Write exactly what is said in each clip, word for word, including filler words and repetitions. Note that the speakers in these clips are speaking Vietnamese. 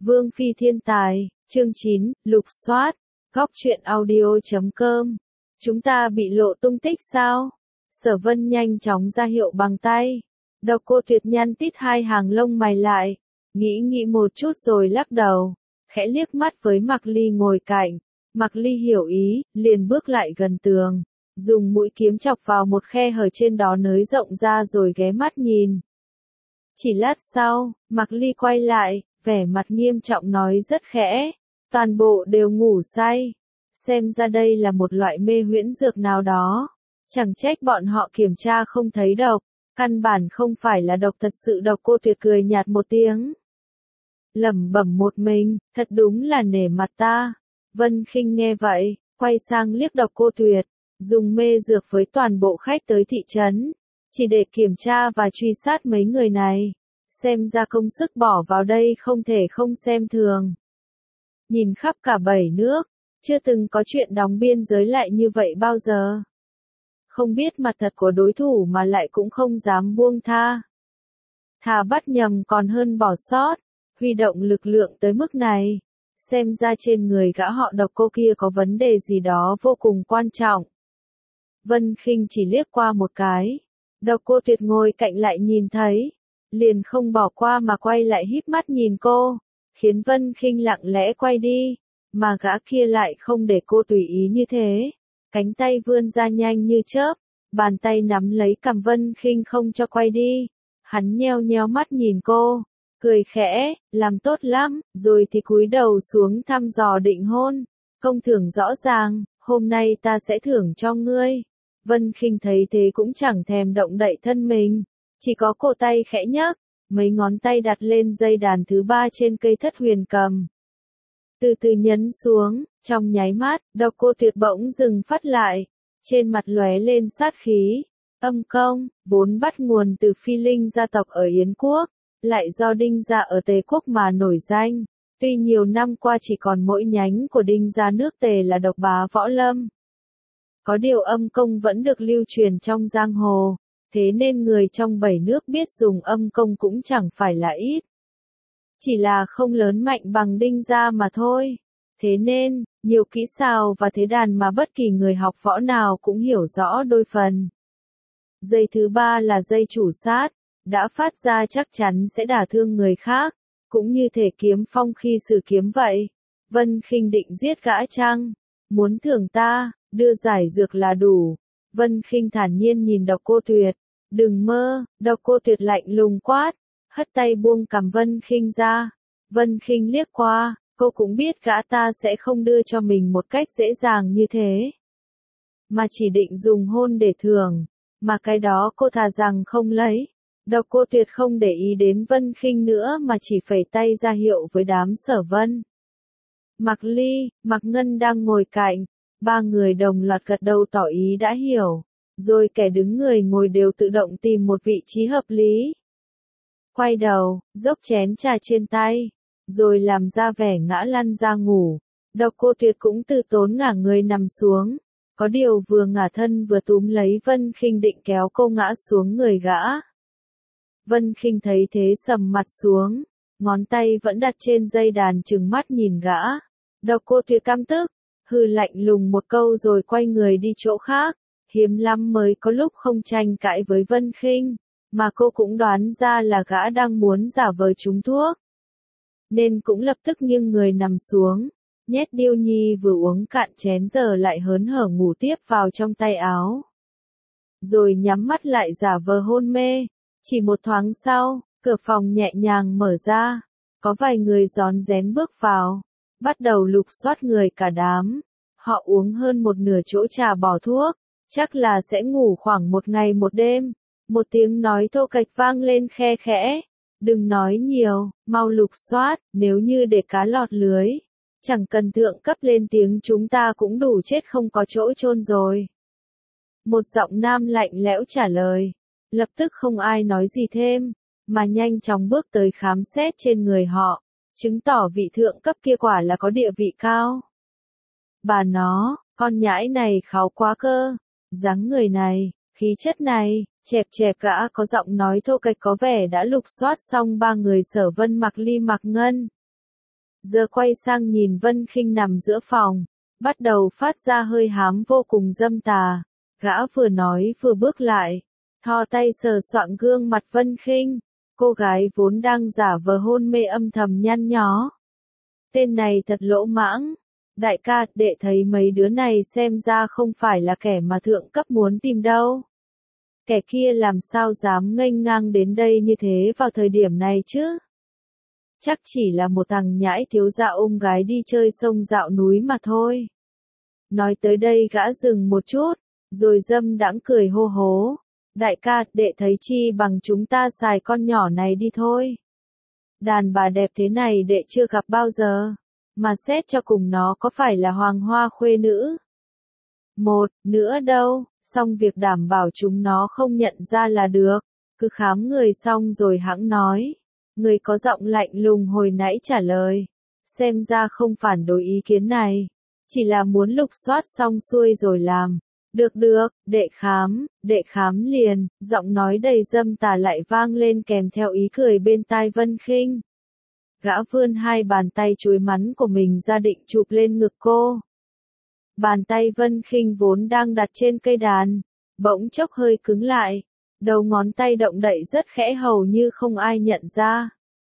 Vương Phi thiên tài, chương chín, lục soát, góc truyện audio chấm com. Chúng ta bị lộ tung tích sao? Sở Vân nhanh chóng ra hiệu bằng tay. Độc Cô Tuyệt nhăn tít hai hàng lông mày lại, nghĩ nghĩ một chút rồi lắc đầu, khẽ liếc mắt với Mạc Ly ngồi cạnh. Mạc Ly hiểu ý, liền bước lại gần tường, dùng mũi kiếm chọc vào một khe hở trên đó nới rộng ra rồi ghé mắt nhìn. Chỉ lát sau, Mạc Ly quay lại, vẻ mặt nghiêm trọng nói rất khẽ, toàn bộ đều ngủ say. Xem ra đây là một loại mê huyễn dược nào đó. Chẳng trách bọn họ kiểm tra không thấy độc, căn bản không phải là độc thật sự. Độc Cô Tuyệt cười nhạt một tiếng, lẩm bẩm một mình, thật đúng là nể mặt ta. Vân Khinh nghe vậy, quay sang liếc Độc Cô Tuyệt, dùng mê dược với toàn bộ khách tới thị trấn, chỉ để kiểm tra và truy sát mấy người này. Xem ra công sức bỏ vào đây không thể không xem thường. Nhìn khắp cả bảy nước, chưa từng có chuyện đóng biên giới lại như vậy bao giờ. Không biết mặt thật của đối thủ mà lại cũng không dám buông tha. Thà bắt nhầm còn hơn bỏ sót, huy động lực lượng tới mức này. Xem ra trên người gã họ Độc Cô kia có vấn đề gì đó vô cùng quan trọng. Vân Khinh chỉ liếc qua một cái. Độc Cô Tuyệt ngồi cạnh lại nhìn thấy, liền không bỏ qua mà quay lại híp mắt nhìn cô, khiến Vân Khinh lặng lẽ quay đi, mà gã kia lại không để cô tùy ý như thế, cánh tay vươn ra nhanh như chớp, bàn tay nắm lấy cằm Vân Khinh không cho quay đi. Hắn nheo nheo mắt nhìn cô, cười khẽ, làm tốt lắm, rồi thì cúi đầu xuống thăm dò định hôn, công thưởng rõ ràng, hôm nay ta sẽ thưởng cho ngươi. Vân Khinh thấy thế cũng chẳng thèm động đậy thân mình, chỉ có cổ tay khẽ nhấc, mấy ngón tay đặt lên dây đàn thứ ba trên cây thất huyền cầm. Từ từ nhấn xuống, trong nháy mắt, Độc Cô Tuyệt bỗng dừng phát lại, trên mặt lóe lên sát khí. Âm công, vốn bắt nguồn từ Phi Linh gia tộc ở Yến Quốc, lại do Đinh gia ở Tề Quốc mà nổi danh. Tuy nhiều năm qua chỉ còn mỗi nhánh của Đinh gia nước Tề là độc bá võ lâm. Có điều âm công vẫn được lưu truyền trong giang hồ, thế nên người trong bảy nước biết dùng âm công cũng chẳng phải là ít. Chỉ là không lớn mạnh bằng Đinh gia mà thôi. Thế nên, nhiều kỹ xảo và thế đàn mà bất kỳ người học võ nào cũng hiểu rõ đôi phần. Dây thứ ba là dây chủ sát, đã phát ra chắc chắn sẽ đả thương người khác, cũng như thể kiếm phong khi sử kiếm vậy. Vân Khinh định giết gã chăng? Muốn thưởng ta, đưa giải dược là đủ. Vân Khinh thản nhiên nhìn Độc Cô Tuyệt, đừng mơ. Độc Cô Tuyệt lạnh lùng quát, hất tay buông cằm Vân Khinh ra. Vân Khinh liếc qua, cô cũng biết gã ta sẽ không đưa cho mình một cách dễ dàng như thế, mà chỉ định dùng hôn để thưởng, mà cái đó cô thà rằng không lấy. Độc Cô Tuyệt không để ý đến Vân Khinh nữa mà chỉ phẩy tay ra hiệu với đám Sở Vân. Mạc Ly, Mạc Ngân đang ngồi cạnh, ba người đồng loạt gật đầu tỏ ý đã hiểu, rồi kẻ đứng người ngồi đều tự động tìm một vị trí hợp lý. Quay đầu, dốc chén trà trên tay, rồi làm ra vẻ ngã lăn ra ngủ. Độc Cô Tuyệt cũng từ tốn ngả người nằm xuống, có điều vừa ngả thân vừa túm lấy Vân Khinh định kéo cô ngã xuống người gã. Vân Khinh thấy thế sầm mặt xuống, ngón tay vẫn đặt trên dây đàn trừng mắt nhìn gã. Độc Cô Tuyệt căm tức, hừ lạnh lùng một câu rồi quay người đi chỗ khác. Hiếm lắm mới có lúc không tranh cãi với Vân Khinh, mà cô cũng đoán ra là gã đang muốn giả vờ trúng thuốc, nên cũng lập tức nghiêng người nằm xuống, nhét Điêu Nhi vừa uống cạn chén giờ lại hớn hở ngủ tiếp vào trong tay áo. Rồi nhắm mắt lại giả vờ hôn mê. Chỉ một thoáng sau, cửa phòng nhẹ nhàng mở ra, có vài người rón rén bước vào, bắt đầu lục soát người cả đám. Họ uống hơn một nửa chỗ trà bỏ thuốc, chắc là sẽ ngủ khoảng một ngày một đêm. Một tiếng nói thô kệch vang lên khe khẽ, đừng nói nhiều, mau lục soát, nếu như để cá lọt lưới, chẳng cần thượng cấp lên tiếng chúng ta cũng đủ chết không có chỗ chôn rồi. Một giọng nam lạnh lẽo trả lời, lập tức không ai nói gì thêm, mà nhanh chóng bước tới khám xét trên người họ, chứng tỏ vị thượng cấp kia quả là có địa vị cao. Bà nó, con nhãi này kháu quá cơ, dáng người này, khí chất này, chẹp chẹp. Gã có giọng nói thô kệch có vẻ đã lục soát xong ba người Sở Vân, Mạc Ly, Mạc Ngân. Giờ quay sang nhìn Vân Khinh nằm giữa phòng, bắt đầu phát ra hơi hám vô cùng dâm tà. Gã vừa nói vừa bước lại, thò tay sờ soạng gương mặt Vân Khinh. Cô gái vốn đang giả vờ hôn mê âm thầm nhăn nhó. Tên này thật lỗ mãng. Đại ca, đệ thấy mấy đứa này xem ra không phải là kẻ mà thượng cấp muốn tìm đâu. Kẻ kia làm sao dám nghênh ngang đến đây như thế vào thời điểm này chứ? Chắc chỉ là một thằng nhãi thiếu gia ôm gái đi chơi sông dạo núi mà thôi. Nói tới đây gã dừng một chút, rồi dâm đãng cười hô hố. Đại ca, đệ thấy chi bằng chúng ta xài con nhỏ này đi thôi. Đàn bà đẹp thế này đệ chưa gặp bao giờ, mà xét cho cùng nó có phải là hoàng hoa khuê nữ. Một, nữa đâu, xong việc đảm bảo chúng nó không nhận ra là được, cứ khám người xong rồi hẵng nói. Người có giọng lạnh lùng hồi nãy trả lời, xem ra không phản đối ý kiến này, chỉ là muốn lục soát xong xuôi rồi làm. Được được, đệ khám, đệ khám liền, giọng nói đầy dâm tà lại vang lên kèm theo ý cười bên tai Vân Khinh. Gã vươn hai bàn tay chuối mắn của mình ra định chụp lên ngực cô. Bàn tay Vân Khinh vốn đang đặt trên cây đàn, bỗng chốc hơi cứng lại, đầu ngón tay động đậy rất khẽ hầu như không ai nhận ra.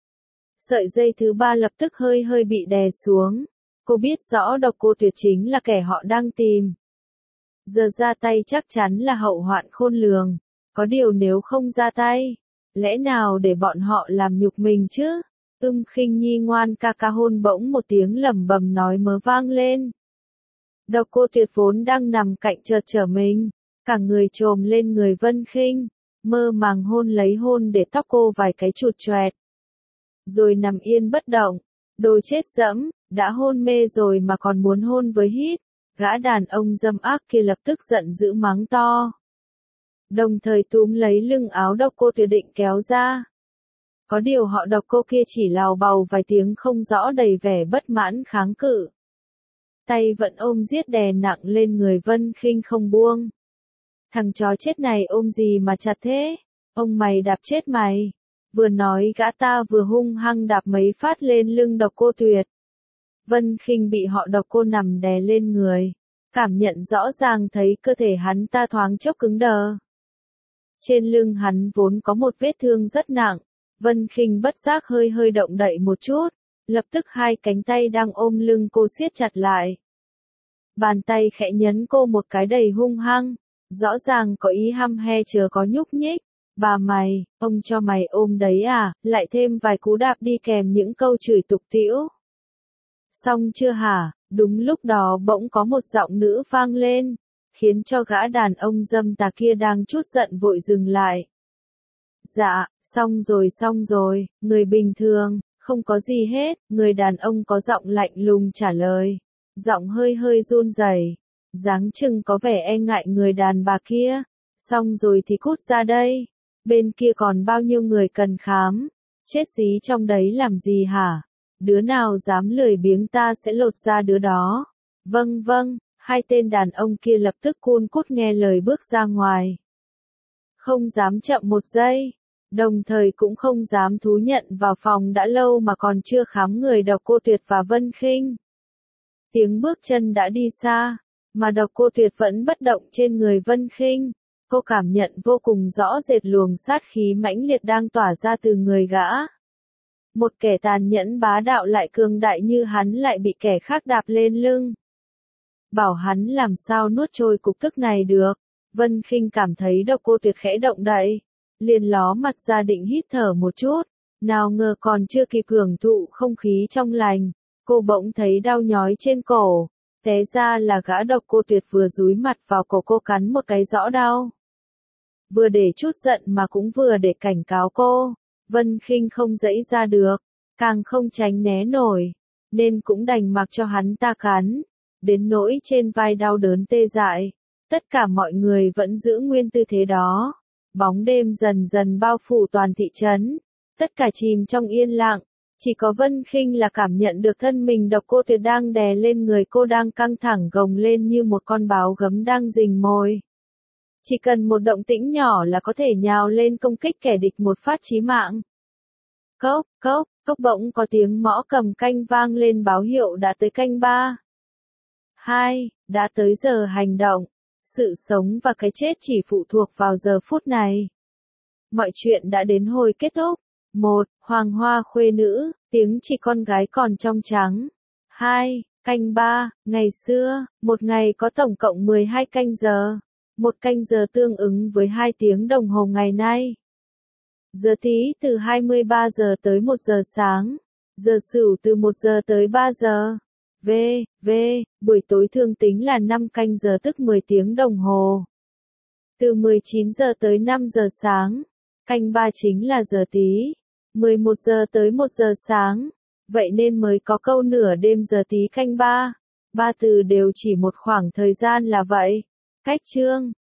Sợi dây thứ ba lập tức hơi hơi bị đè xuống, cô biết rõ Độc Cô Tuyệt chính là kẻ họ đang tìm. Giờ ra tay chắc chắn là hậu hoạn khôn lường, có điều nếu không ra tay, lẽ nào để bọn họ làm nhục mình chứ? Ưm Khinh Nhi ngoan ca ca hôn bỗng một tiếng lẩm bẩm nói mớ vang lên. Độc Cô Tuyệt vốn đang nằm cạnh chợt trở mình, cả người chồm lên người Vân Khinh, mơ màng hôn lấy hôn để tóc cô vài cái chụt choẹt. Rồi nằm yên bất động, đồ chết dẫm, đã hôn mê rồi mà còn muốn hôn với hít. Gã đàn ông dâm ác kia lập tức giận dữ mắng to. Đồng thời túm lấy lưng áo Độc Cô Tuyệt định kéo ra. Có điều họ Độc Cô kia chỉ lào bào vài tiếng không rõ đầy vẻ bất mãn kháng cự. Tay vẫn ôm giết đè nặng lên người Vân Khinh không buông. Thằng chó chết này ôm gì mà chặt thế? Ông mày đạp chết mày. Vừa nói gã ta vừa hung hăng đạp mấy phát lên lưng Độc Cô Tuyệt. Vân Khinh bị họ Độc Cô nằm đè lên người, cảm nhận rõ ràng thấy cơ thể hắn ta thoáng chốc cứng đờ. Trên lưng hắn vốn có một vết thương rất nặng, Vân Khinh bất giác hơi hơi động đậy một chút, lập tức hai cánh tay đang ôm lưng cô siết chặt lại. Bàn tay khẽ nhấn cô một cái đầy hung hăng, rõ ràng có ý hăm he chớ có nhúc nhích. Bà mày, ông cho mày ôm đấy à, lại thêm vài cú đạp đi kèm những câu chửi tục tĩu. Xong chưa hả? Đúng lúc đó bỗng có một giọng nữ vang lên, khiến cho gã đàn ông dâm tà kia đang chút giận vội dừng lại. Dạ, xong rồi xong rồi, người bình thường, không có gì hết, người đàn ông có giọng lạnh lùng trả lời, giọng hơi hơi run rẩy, dáng chừng có vẻ e ngại người đàn bà kia. Xong rồi thì cút ra đây, bên kia còn bao nhiêu người cần khám, chết dí trong đấy làm gì hả? Đứa nào dám lười biếng ta sẽ lột ra đứa đó. Vâng vâng, hai tên đàn ông kia lập tức cun cút nghe lời bước ra ngoài. Không dám chậm một giây, đồng thời cũng không dám thú nhận vào phòng đã lâu mà còn chưa khám người Độc Cô Tuyệt và Vân Khinh. Tiếng bước chân đã đi xa, mà Độc Cô Tuyệt vẫn bất động trên người Vân Khinh. Cô cảm nhận vô cùng rõ rệt luồng sát khí mãnh liệt đang tỏa ra từ người gã. Một kẻ tàn nhẫn bá đạo lại cường đại như hắn lại bị kẻ khác đạp lên lưng. Bảo hắn làm sao nuốt trôi cục tức này được. Vân Khinh cảm thấy Độc Cô Tuyệt khẽ động đậy, liền ló mặt ra định hít thở một chút, nào ngờ còn chưa kịp hưởng thụ không khí trong lành, cô bỗng thấy đau nhói trên cổ, té ra là gã Độc Cô Tuyệt vừa dúi mặt vào cổ cô cắn một cái rõ đau. Vừa để chút giận mà cũng vừa để cảnh cáo cô. Vân Khinh không dãy ra được, càng không tránh né nổi, nên cũng đành mặc cho hắn ta cắn, đến nỗi trên vai đau đớn tê dại. Tất cả mọi người vẫn giữ nguyên tư thế đó. Bóng đêm dần dần bao phủ toàn thị trấn, tất cả chìm trong yên lặng, chỉ có Vân Khinh là cảm nhận được thân mình Độc Cô Tuyệt đang đè lên người cô đang căng thẳng gồng lên như một con báo gấm đang rình mồi. Chỉ cần một động tĩnh nhỏ là có thể nhào lên công kích kẻ địch một phát chí mạng. Cốc, cốc, Cốc bỗng có tiếng mõ cầm canh vang lên báo hiệu đã tới canh ba. Hai, đã tới giờ hành động. Sự sống và cái chết chỉ phụ thuộc vào giờ phút này. Mọi chuyện đã đến hồi kết thúc. Một, Hoàng hoa khuê nữ, tiếng chỉ con gái còn trong trắng. Hai, canh ba, ngày xưa, một ngày có tổng cộng mười hai canh giờ. Một canh giờ tương ứng với hai tiếng đồng hồ ngày nay. Giờ Tý từ hai mươi ba giờ tới một giờ sáng. Giờ Sửu từ một giờ tới ba giờ. V, V, buổi tối thường tính là năm canh giờ tức mười tiếng đồng hồ. Từ mười chín giờ tới năm giờ sáng. Canh ba chính là giờ Tý. mười một giờ tới một giờ sáng. Vậy nên mới có câu nửa đêm giờ Tý canh ba. Ba từ đều chỉ một khoảng thời gian là vậy. Cách chương